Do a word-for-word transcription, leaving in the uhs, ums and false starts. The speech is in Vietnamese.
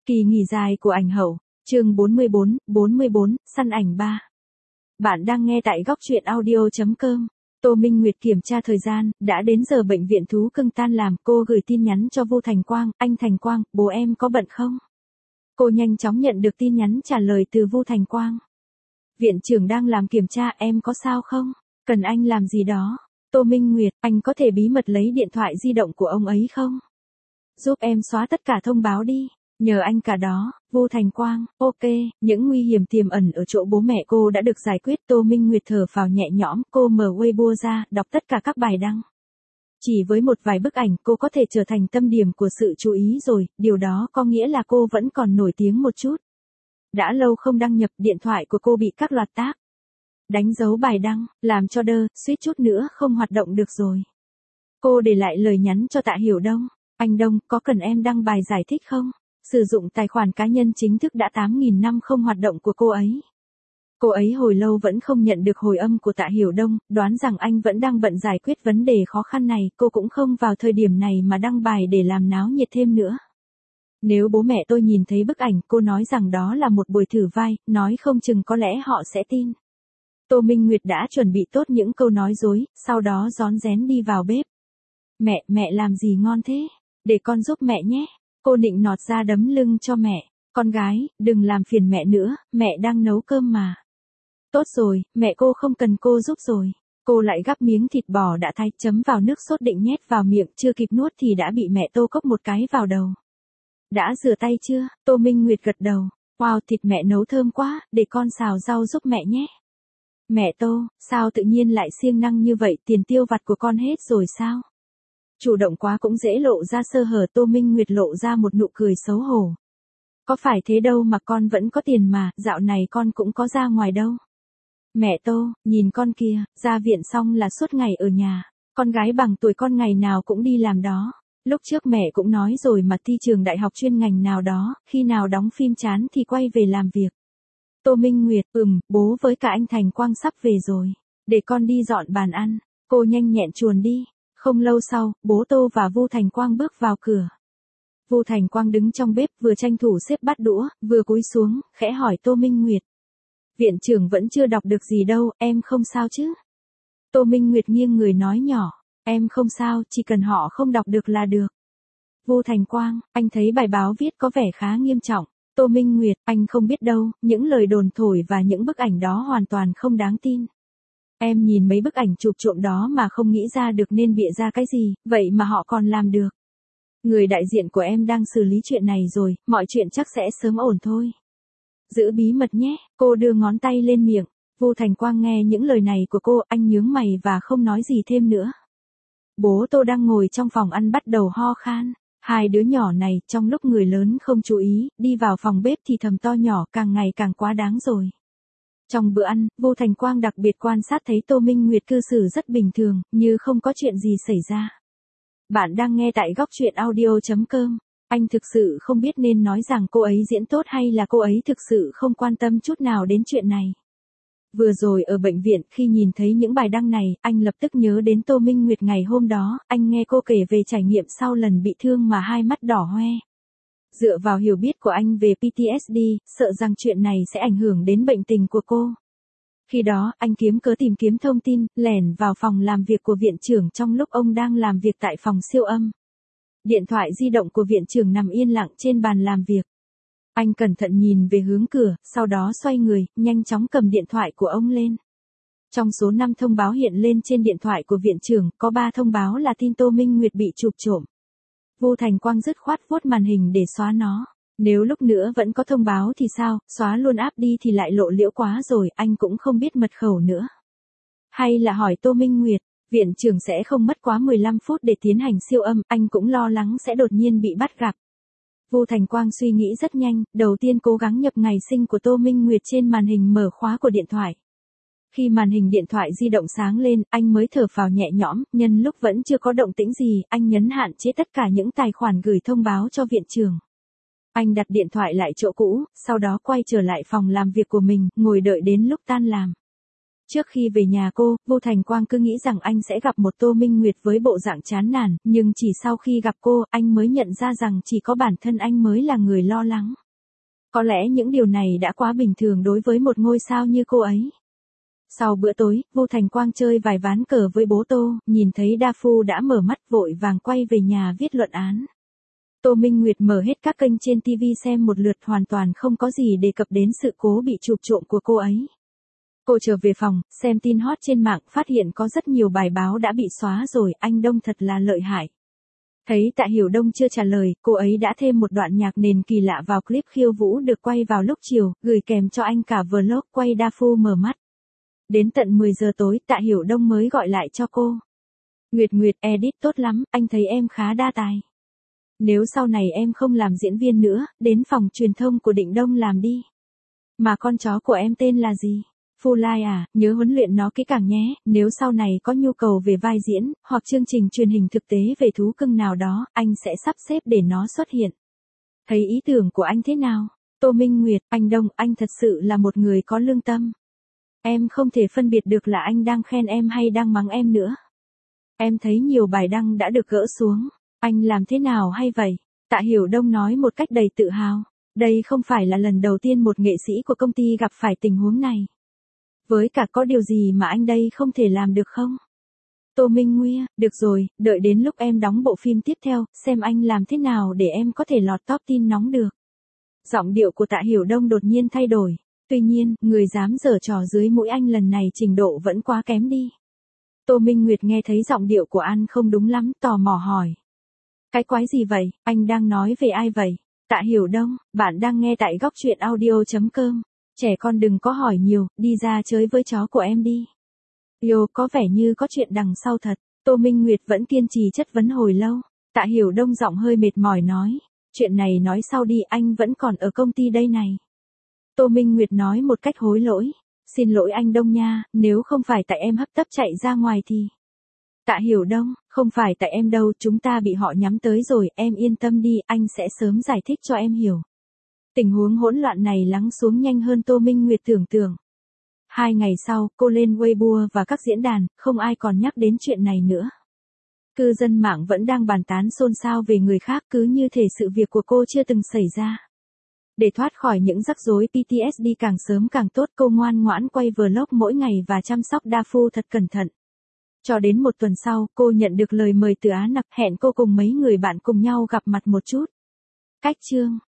Kỳ nghỉ dài của ảnh hậu, chương bốn mươi bốn, bốn mươi bốn, săn ảnh ba. Bạn đang nghe tại góc truyện audio chấm com. Tô Minh Nguyệt kiểm tra thời gian, đã đến giờ bệnh viện thú cưng tan làm, cô gửi tin nhắn cho Vu Thành Quang, anh Thành Quang, bố em có bận không? Cô nhanh chóng nhận được tin nhắn trả lời từ Vu Thành Quang. Viện trưởng đang làm kiểm tra, em có sao không? Cần anh làm gì đó? Tô Minh Nguyệt, anh có thể bí mật lấy điện thoại di động của ông ấy không? Giúp em xóa tất cả thông báo đi. Nhờ anh cả đó. Vu Thành Quang, ok, những nguy hiểm tiềm ẩn ở chỗ bố mẹ cô đã được giải quyết. Tô Minh Nguyệt thở phào nhẹ nhõm, cô mở Weibo ra, đọc tất cả các bài đăng. Chỉ với một vài bức ảnh cô có thể trở thành tâm điểm của sự chú ý rồi, điều đó có nghĩa là cô vẫn còn nổi tiếng một chút. Đã lâu không đăng nhập, điện thoại của cô bị các loạt tác. Đánh dấu bài đăng, làm cho đơ, suýt chút nữa không hoạt động được rồi. Cô để lại lời nhắn cho Tạ Hiểu Đông. Anh Đông, có cần em đăng bài giải thích không? Sử dụng tài khoản cá nhân chính thức đã tám nghìn năm không hoạt động của cô ấy. Cô ấy hồi lâu vẫn không nhận được hồi âm của Tạ Hiểu Đông, đoán rằng anh vẫn đang bận giải quyết vấn đề khó khăn này, cô cũng không vào thời điểm này mà đăng bài để làm náo nhiệt thêm nữa. Nếu bố mẹ tôi nhìn thấy bức ảnh, cô nói rằng đó là một buổi thử vai, nói không chừng có lẽ họ sẽ tin. Tô Minh Nguyệt đã chuẩn bị tốt những câu nói dối, sau đó rón rén đi vào bếp. Mẹ, mẹ làm gì ngon thế? Để con giúp mẹ nhé. Cô nịnh nọt ra đấm lưng cho mẹ. Con gái, đừng làm phiền mẹ nữa, mẹ đang nấu cơm mà. Tốt rồi, mẹ cô không cần cô giúp rồi. Cô lại gắp miếng thịt bò đã thái chấm vào nước sốt định nhét vào miệng, chưa kịp nuốt thì đã bị mẹ Tô cốc một cái vào đầu. Đã rửa tay chưa? Tô Minh Nguyệt gật đầu. Wow, thịt mẹ nấu thơm quá, để con xào rau giúp mẹ nhé. Mẹ Tô, sao tự nhiên lại siêng năng như vậy, tiền tiêu vặt của con hết rồi sao? Chủ động quá cũng dễ lộ ra sơ hở. Tô Minh Nguyệt lộ ra một nụ cười xấu hổ. Có phải thế đâu mà con vẫn có tiền mà, dạo này con cũng có ra ngoài đâu. Mẹ Tô, nhìn con kia, ra viện xong là suốt ngày ở nhà, con gái bằng tuổi con ngày nào cũng đi làm đó. Lúc trước mẹ cũng nói rồi mà, thi trường đại học chuyên ngành nào đó, khi nào đóng phim chán thì quay về làm việc. Tô Minh Nguyệt, ừm, bố với cả anh Thành Quang sắp về rồi, để con đi dọn bàn ăn. Cô nhanh nhẹn chuồn đi. Không lâu sau, bố Tô và Vu Thành Quang bước vào cửa. Vu Thành Quang đứng trong bếp vừa tranh thủ xếp bát đũa, vừa cúi xuống, khẽ hỏi Tô Minh Nguyệt. Viện trưởng vẫn chưa đọc được gì đâu, em không sao chứ? Tô Minh Nguyệt nghiêng người nói nhỏ, em không sao, chỉ cần họ không đọc được là được. Vu Thành Quang, anh thấy bài báo viết có vẻ khá nghiêm trọng. Tô Minh Nguyệt, anh không biết đâu, những lời đồn thổi và những bức ảnh đó hoàn toàn không đáng tin. Em nhìn mấy bức ảnh chụp trộm đó mà không nghĩ ra được nên bịa ra cái gì, vậy mà họ còn làm được. Người đại diện của em đang xử lý chuyện này rồi, mọi chuyện chắc sẽ sớm ổn thôi. Giữ bí mật nhé, cô đưa ngón tay lên miệng. Vu Thành Quang nghe những lời này của cô, anh nhướng mày và không nói gì thêm nữa. Bố Tô đang ngồi trong phòng ăn bắt đầu ho khan. Hai đứa nhỏ này, trong lúc người lớn không chú ý, đi vào phòng bếp thì thầm to nhỏ, càng ngày càng quá đáng rồi. Trong bữa ăn, Vu Thành Quang đặc biệt quan sát thấy Tô Minh Nguyệt cư xử rất bình thường, như không có chuyện gì xảy ra. Bạn đang nghe tại góc truyện audio chấm com. Anh thực sự không biết nên nói rằng cô ấy diễn tốt hay là cô ấy thực sự không quan tâm chút nào đến chuyện này. Vừa rồi ở bệnh viện, khi nhìn thấy những bài đăng này, anh lập tức nhớ đến Tô Minh Nguyệt ngày hôm đó, anh nghe cô kể về trải nghiệm sau lần bị thương mà hai mắt đỏ hoe. Dựa vào hiểu biết của anh về pê tê ét đê, sợ rằng chuyện này sẽ ảnh hưởng đến bệnh tình của cô. Khi đó, anh kiếm cớ tìm kiếm thông tin, lẻn vào phòng làm việc của viện trưởng trong lúc ông đang làm việc tại phòng siêu âm. Điện thoại di động của viện trưởng nằm yên lặng trên bàn làm việc. Anh cẩn thận nhìn về hướng cửa, sau đó xoay người, nhanh chóng cầm điện thoại của ông lên. Trong số năm thông báo hiện lên trên điện thoại của viện trưởng, có ba thông báo là tin Tô Minh Nguyệt bị chụp trộm. Vu Thành Quang dứt khoát vuốt màn hình để xóa nó. Nếu lúc nữa vẫn có thông báo thì sao, xóa luôn app đi thì lại lộ liễu quá rồi, anh cũng không biết mật khẩu nữa. Hay là hỏi Tô Minh Nguyệt, viện trưởng sẽ không mất quá mười lăm phút để tiến hành siêu âm, anh cũng lo lắng sẽ đột nhiên bị bắt gặp. Vu Thành Quang suy nghĩ rất nhanh, đầu tiên cố gắng nhập ngày sinh của Tô Minh Nguyệt trên màn hình mở khóa của điện thoại. Khi màn hình điện thoại di động sáng lên, anh mới thở phào nhẹ nhõm, nhân lúc vẫn chưa có động tĩnh gì, anh nhấn hạn chế tất cả những tài khoản gửi thông báo cho viện trưởng. Anh đặt điện thoại lại chỗ cũ, sau đó quay trở lại phòng làm việc của mình, ngồi đợi đến lúc tan làm. Trước khi về nhà cô, Vô Thành Quang cứ nghĩ rằng anh sẽ gặp một Tô Minh Nguyệt với bộ dạng chán nản, nhưng chỉ sau khi gặp cô, anh mới nhận ra rằng chỉ có bản thân anh mới là người lo lắng. Có lẽ những điều này đã quá bình thường đối với một ngôi sao như cô ấy. Sau bữa tối, Vô Thành Quang chơi vài ván cờ với bố Tô, nhìn thấy Đa Phu đã mở mắt vội vàng quay về nhà viết luận án. Tô Minh Nguyệt mở hết các kênh trên ti vi xem một lượt, hoàn toàn không có gì đề cập đến sự cố bị chụp trộm của cô ấy. Cô trở về phòng, xem tin hot trên mạng, phát hiện có rất nhiều bài báo đã bị xóa rồi, anh Đông thật là lợi hại. Thấy Tạ Hiểu Đông chưa trả lời, cô ấy đã thêm một đoạn nhạc nền kỳ lạ vào clip khiêu vũ được quay vào lúc chiều, gửi kèm cho anh cả vlog quay Đa Phu mở mắt. Đến tận mười giờ tối, Tạ Hiểu Đông mới gọi lại cho cô. Nguyệt Nguyệt, edit tốt lắm, anh thấy em khá đa tài. Nếu sau này em không làm diễn viên nữa, đến phòng truyền thông của Định Đông làm đi. Mà con chó của em tên là gì? Phu Lai à, nhớ huấn luyện nó kỹ càng nhé, nếu sau này có nhu cầu về vai diễn, hoặc chương trình truyền hình thực tế về thú cưng nào đó, anh sẽ sắp xếp để nó xuất hiện. Thấy ý tưởng của anh thế nào? Tô Minh Nguyệt, anh Đông, anh thật sự là một người có lương tâm. Em không thể phân biệt được là anh đang khen em hay đang mắng em nữa. Em thấy nhiều bài đăng đã được gỡ xuống. Anh làm thế nào hay vậy? Tạ Hiểu Đông nói một cách đầy tự hào. Đây không phải là lần đầu tiên một nghệ sĩ của công ty gặp phải tình huống này. Với cả có điều gì mà anh đây không thể làm được không? Tô Minh Nguya, được rồi, đợi đến lúc em đóng bộ phim tiếp theo, xem anh làm thế nào để em có thể lọt top tin nóng được. Giọng điệu của Tạ Hiểu Đông đột nhiên thay đổi. Tuy nhiên, người dám giở trò dưới mũi anh lần này trình độ vẫn quá kém đi. Tô Minh Nguyệt nghe thấy giọng điệu của anh không đúng lắm, tò mò hỏi. Cái quái gì vậy, anh đang nói về ai vậy? Tạ Hiểu Đông, bạn đang nghe tại góc truyện audio chấm com. Trẻ con đừng có hỏi nhiều, đi ra chơi với chó của em đi. Yo, có vẻ như có chuyện đằng sau thật. Tô Minh Nguyệt vẫn kiên trì chất vấn hồi lâu. Tạ Hiểu Đông giọng hơi mệt mỏi nói. Chuyện này nói sau đi, anh vẫn còn ở công ty đây này. Tô Minh Nguyệt nói một cách hối lỗi. Xin lỗi anh Đông nha, nếu không phải tại em hấp tấp chạy ra ngoài thì... Tạ Hiểu Đông, không phải tại em đâu, chúng ta bị họ nhắm tới rồi, em yên tâm đi, anh sẽ sớm giải thích cho em hiểu. Tình huống hỗn loạn này lắng xuống nhanh hơn Tô Minh Nguyệt tưởng tượng. Hai ngày sau, cô lên Weibo và các diễn đàn, không ai còn nhắc đến chuyện này nữa. Cư dân mạng vẫn đang bàn tán xôn xao về người khác, cứ như thể sự việc của cô chưa từng xảy ra. Để thoát khỏi những rắc rối pê tê ét đê càng sớm càng tốt, cô ngoan ngoãn quay vlog mỗi ngày và chăm sóc Đa Phu thật cẩn thận. Cho đến một tuần sau, cô nhận được lời mời từ Á Nặc, hẹn cô cùng mấy người bạn cùng nhau gặp mặt một chút. Cách chương